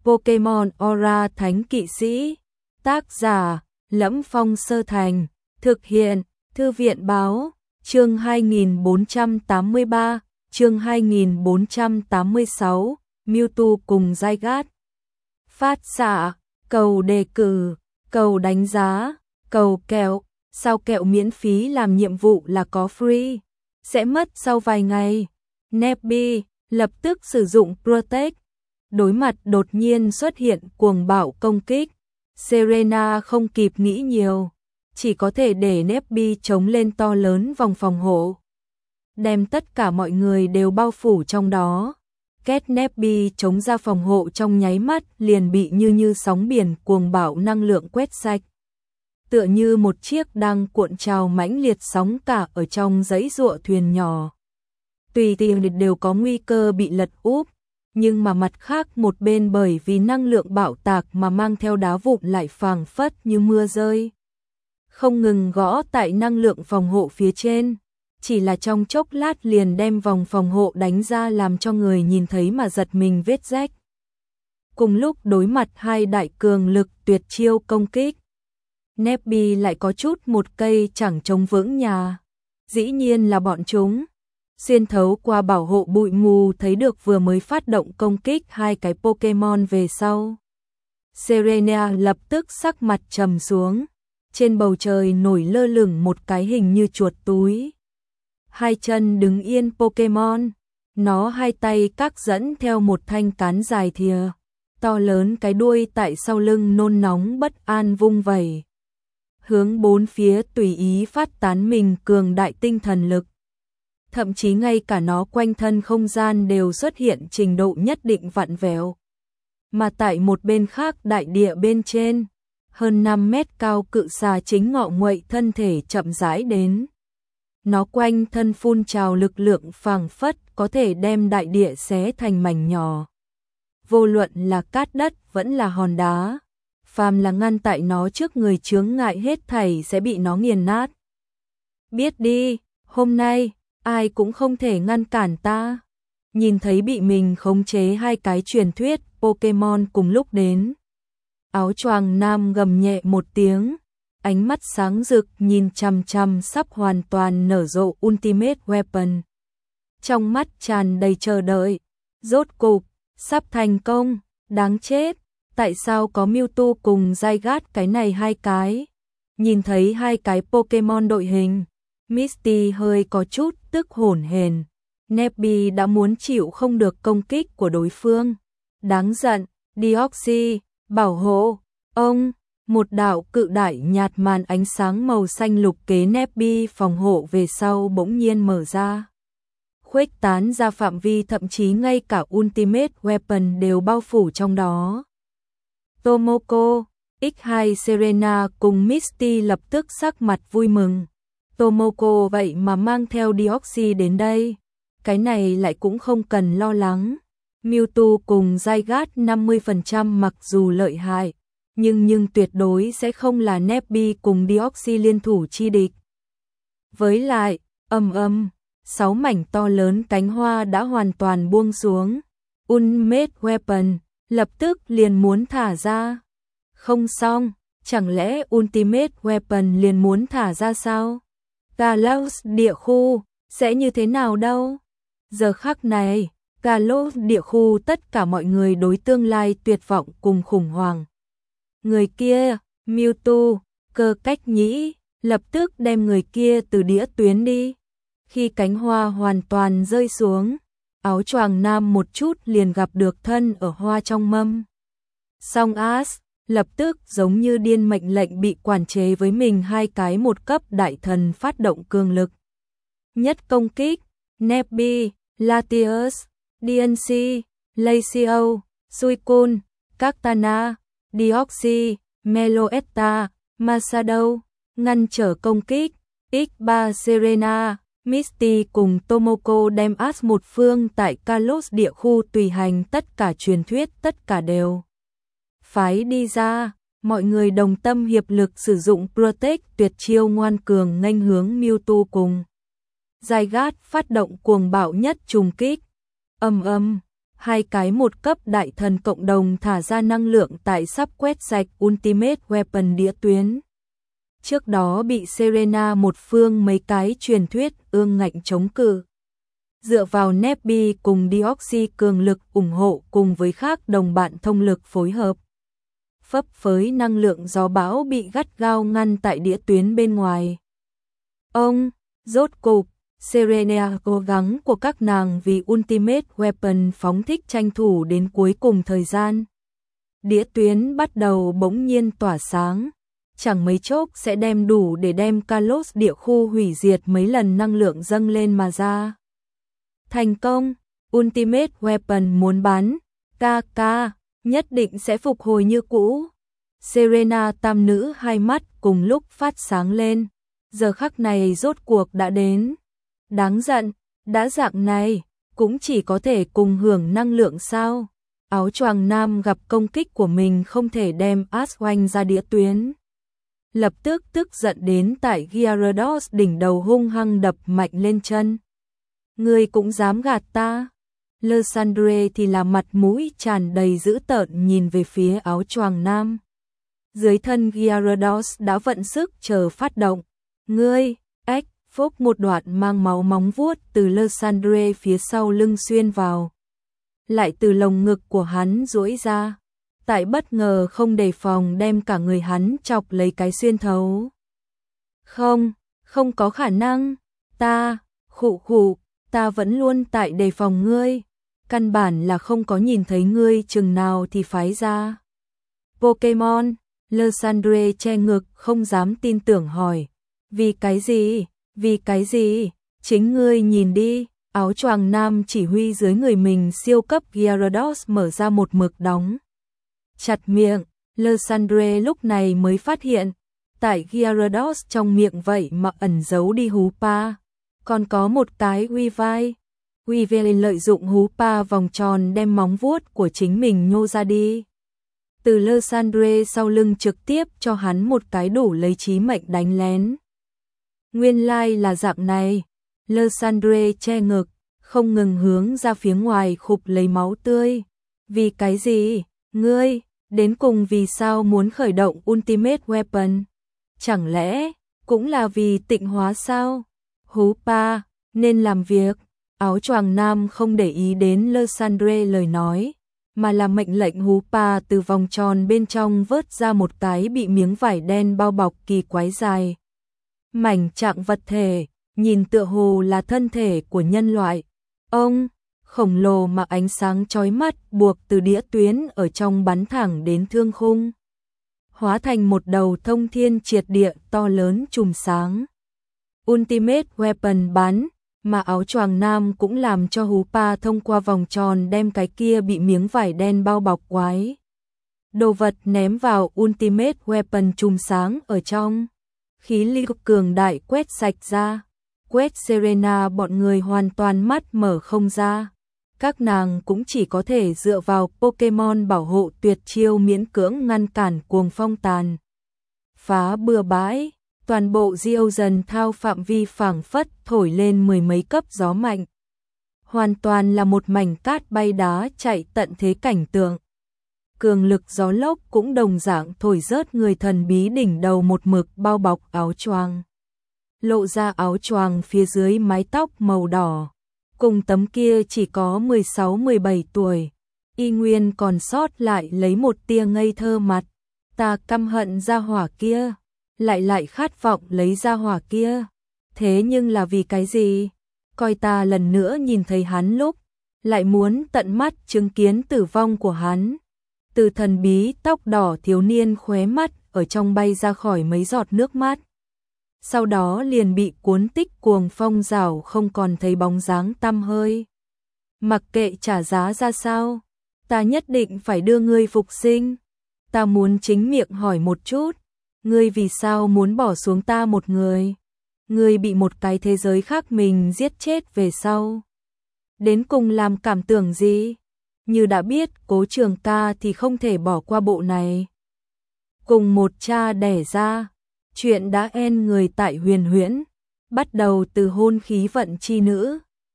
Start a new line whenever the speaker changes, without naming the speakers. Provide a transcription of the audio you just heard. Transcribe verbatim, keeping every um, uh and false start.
Pokemon Aura Thánh Kỵ Sĩ. Tác giả: Lẫm Phong Sơ Thành. Thực hiện: Thư viện báo. Chương hai nghìn bốn trăm tám mươi ba, chương hai nghìn bốn trăm tám mươi sáu, Mewtwo cùng Zygarde. Phát xạ, cầu đề cử, cầu đánh giá, cầu kẹo. Sao kẹo miễn phí làm nhiệm vụ là có free, sẽ mất sau vài ngày. Nebby lập tức sử dụng Protect. Đối mặt đột nhiên xuất hiện cuồng bạo công kích, Serena không kịp nghĩ nhiều, chỉ có thể để Nebby chống lên to lớn vòng phòng hộ, đem tất cả mọi người đều bao phủ trong đó. Kết Nebby chống ra phòng hộ trong nháy mắt liền bị như như sóng biển cuồng bạo năng lượng quét sạch. Tựa như một chiếc đang cuộn trào mãnh liệt sóng cả ở trong dãy giụa thuyền nhỏ. Tùy tiện đều có nguy cơ bị lật úp, nhưng mà mặt khác một bên bởi vì năng lượng bạo tạc mà mang theo đá vụn lại phảng phất như mưa rơi, không ngừng gõ tại năng lượng phòng hộ phía trên, chỉ là trong chốc lát liền đem vòng phòng hộ đánh ra làm cho người nhìn thấy mà giật mình vết rách. Cùng lúc đối mặt hai đại cường lực tuyệt chiêu công kích, Nebby lại có chút một cây chẳng chống vững nhà. Dĩ nhiên là bọn chúng xuyên thấu qua bảo hộ bụi mù thấy được vừa mới phát động công kích hai cái Pokemon về sau. Serena lập tức sắc mặt trầm xuống, trên bầu trời nổi lơ lửng một cái hình như chuột túi. Hai chân đứng yên Pokemon, nó hai tay các dẫn theo một thanh cán dài thìa, to lớn cái đuôi tại sau lưng nôn nóng bất an vung vẩy, hướng bốn phía tùy ý phát tán mình cường đại tinh thần lực. Thậm chí ngay cả nó quanh thân không gian đều xuất hiện trình độ nhất định vặn vẹo. Mà tại một bên khác đại địa bên trên, hơn năm mét cao cự xà chính ngọ nguậy thân thể chậm rãi đến. Nó quanh thân phun trào lực lượng phảng phất có thể đem đại địa xé thành mảnh nhỏ. Vô luận là cát đất vẫn là hòn đá, phàm là ngăn tại nó trước người chướng ngại hết thảy sẽ bị nó nghiền nát. Biết đi, hôm nay ai cũng không thể ngăn cản ta. Nhìn thấy bị mình khống chế hai cái truyền thuyết Pokemon cùng lúc đến, áo choàng nam gầm nhẹ một tiếng, ánh mắt sáng rực nhìn chằm chằm sắp hoàn toàn nở rộ Ultimate Weapon. Trong mắt tràn đầy chờ đợi, rốt cục sắp thành công, đáng chết, tại sao có Mewtwo cùng Zygarde cái này hai cái? Nhìn thấy hai cái Pokemon đội hình, Misty hơi có chút tức hổn hển. Nebby đã muốn chịu không được công kích của đối phương. Đáng giận, Deoxys, bảo hộ, ông, một đạo cự đại nhạt màn ánh sáng màu xanh lục kế Nebby phòng hộ về sau bỗng nhiên mở ra. Khuếch tán ra phạm vi thậm chí ngay cả Ultimate Weapon đều bao phủ trong đó. Tomoko, ích hai Serena cùng Misty lập tức sắc mặt vui mừng. Tomoko vậy mà mang theo Deoxys đến đây, cái này lại cũng không cần lo lắng. Mewtwo cùng Zygarde năm mươi phần trăm mặc dù lợi hại, nhưng nhưng tuyệt đối sẽ không là Nebby cùng Deoxys liên thủ chi địch. Với lại, ầm ầm, sáu mảnh to lớn cánh hoa đã hoàn toàn buông xuống. Ultimate Weapon lập tức liền muốn thả ra. Không xong, chẳng lẽ Ultimate Weapon liền muốn thả ra sao? Kalos địa khu sẽ như thế nào đâu? Giờ khắc này, Kalos địa khu tất cả mọi người đối tương lai tuyệt vọng cùng khủng hoảng. Người kia, Mewtwo, Cơ Cách Nhĩ, lập tức đem người kia từ đĩa tuyến đi. Khi cánh hoa hoàn toàn rơi xuống, áo choàng nam một chút liền gặp được thân ở hoa trong mâm. Song As lập tức giống như điên mệnh lệnh bị quản chế với mình hai cái một cấp đại thần phát động cường lực. Nhất công kích, Nebby, Latios, đê en xê, Lacio, Suicune, Cactana, Deoxys, Meloetta, Masado, ngăn trở công kích, ích ba Serena, Misty cùng Tomoko đem As một phương tại Kalos địa khu tùy hành tất cả truyền thuyết tất cả đều phái đi ra, mọi người đồng tâm hiệp lực sử dụng Protect tuyệt chiêu ngoan cường nghênh hướng Mewtwo cùng Zygarde phát động cuồng bạo nhất trùng kích. Ầm ầm, hai cái một cấp đại thần cộng đồng thả ra năng lượng tại sắp quét sạch Ultimate Weapon đĩa tuyến. Trước đó bị Serena một phương mấy cái truyền thuyết ương ngạnh chống cự. Dựa vào Nebby cùng Deoxy cường lực ủng hộ cùng với khác đồng bạn thông lực phối hợp. Phấp phới năng lượng gió bão bị gắt gao ngăn tại đĩa tuyến bên ngoài. Ông, rốt cục, Serena cố gắng của các nàng vì Ultimate Weapon phóng thích tranh thủ đến cuối cùng thời gian. Đĩa tuyến bắt đầu bỗng nhiên tỏa sáng. Chẳng mấy chốc sẽ đem đủ để đem Kalos địa khu hủy diệt mấy lần năng lượng dâng lên mà ra. Thành công, Ultimate Weapon muốn bắn, ca ca, nhất định sẽ phục hồi như cũ. Serena tam nữ hai mắt cùng lúc phát sáng lên, giờ khắc này rốt cuộc đã đến. Đáng giận, đã dạng này, cũng chỉ có thể cùng hưởng năng lượng sao. Áo choàng nam gặp công kích của mình không thể đem Ash oanh ra đĩa tuyến. Lập tức tức giận đến tại Gyarados đỉnh đầu hung hăng đập mạnh lên chân. Ngươi cũng dám gạt ta. Lysandre thì là mặt mũi tràn đầy dữ tợn nhìn về phía áo choàng nam. Dưới thân Gyarados đã vận sức chờ phát động. Ngươi, ếch, phốc một đoạn mang máu móng vuốt từ Lysandre phía sau lưng xuyên vào. Lại từ lồng ngực của hắn duỗi ra. Tại bất ngờ không đề phòng đem cả người hắn chọc lấy cái xuyên thấu. Không, không có khả năng. Ta, khụ khụ, ta vẫn luôn tại đề phòng ngươi. Căn bản là không có nhìn thấy ngươi chừng nào thì phái ra. Pokemon, Lysandre che ngực không dám tin tưởng hỏi. Vì cái gì? Vì cái gì? Chính ngươi nhìn đi. Áo choàng nam chỉ huy dưới người mình siêu cấp Gyarados mở ra một mực đóng. Chặt miệng, Lysandre lúc này mới phát hiện, tại Gyarados trong miệng vậy mà ẩn giấu đi hú pa. Còn có một cái Weavile. Weavile lợi dụng hú pa vòng tròn đem móng vuốt của chính mình nhô ra đi. Từ Lysandre sau lưng trực tiếp cho hắn một cái đủ lấy chí mệnh đánh lén. Nguyên lai like là dạng này. Lysandre che ngực, không ngừng hướng ra phía ngoài khục lấy máu tươi. Vì cái gì? Ngươi, đến cùng vì sao muốn khởi động Ultimate Weapon? Chẳng lẽ, cũng là vì tịnh hóa sao? Hú pa, nên làm việc. Áo choàng nam không để ý đến Lysandre lời nói, mà là mệnh lệnh hú pa từ vòng tròn bên trong vớt ra một cái bị miếng vải đen bao bọc kỳ quái dài. Mảnh trạng vật thể, nhìn tựa hồ là thân thể của nhân loại. Ông, khổng lồ mà ánh sáng chói mắt buộc từ đĩa tuyến ở trong bắn thẳng đến thương khung. Hóa thành một đầu thông thiên triệt địa to lớn chùm sáng. Ultimate Weapon bắn, mà áo choàng nam cũng làm cho hú pa thông qua vòng tròn đem cái kia bị miếng vải đen bao bọc quái. Đồ vật ném vào Ultimate Weapon chùm sáng ở trong. Khí ly cường đại quét sạch ra. Quét Serena bọn người hoàn toàn mắt mở không ra. Các nàng cũng chỉ có thể dựa vào Pokemon bảo hộ tuyệt chiêu miễn cưỡng ngăn cản cuồng phong tàn. Phá bừa bãi, toàn bộ diêu dần thao phạm vi phảng phất thổi lên mười mấy cấp gió mạnh. Hoàn toàn là một mảnh cát bay đá chạy tận thế cảnh tượng. Cường lực gió lốc cũng đồng dạng thổi rớt người thần bí đỉnh đầu một mực bao bọc áo choàng. Lộ ra áo choàng phía dưới mái tóc màu đỏ. Cùng tấm kia chỉ có mười sáu mười bảy tuổi. Y nguyên còn sót lại lấy một tia ngây thơ mặt. Ta căm hận gia hỏa kia. Lại lại khát vọng lấy gia hỏa kia. Thế nhưng là vì cái gì? Coi ta lần nữa nhìn thấy hắn lúc. Lại muốn tận mắt chứng kiến tử vong của hắn. Từ thần bí tóc đỏ thiếu niên khóe mắt ở trong bay ra khỏi mấy giọt nước mắt. Sau đó liền bị cuốn tích cuồng phong rào không còn thấy bóng dáng tăm hơi. Mặc kệ trả giá ra sao, ta nhất định phải đưa ngươi phục sinh. Ta muốn chính miệng hỏi một chút, ngươi vì sao muốn bỏ xuống ta một người? Ngươi bị một cái thế giới khác mình giết chết về sau. Đến cùng làm cảm tưởng gì? Như đã biết Cố Trường Ca thì không thể bỏ qua bộ này. Cùng một cha đẻ ra, chuyện đã en người tại Huyền Huyễn, bắt đầu từ hôn khí vận chi nữ.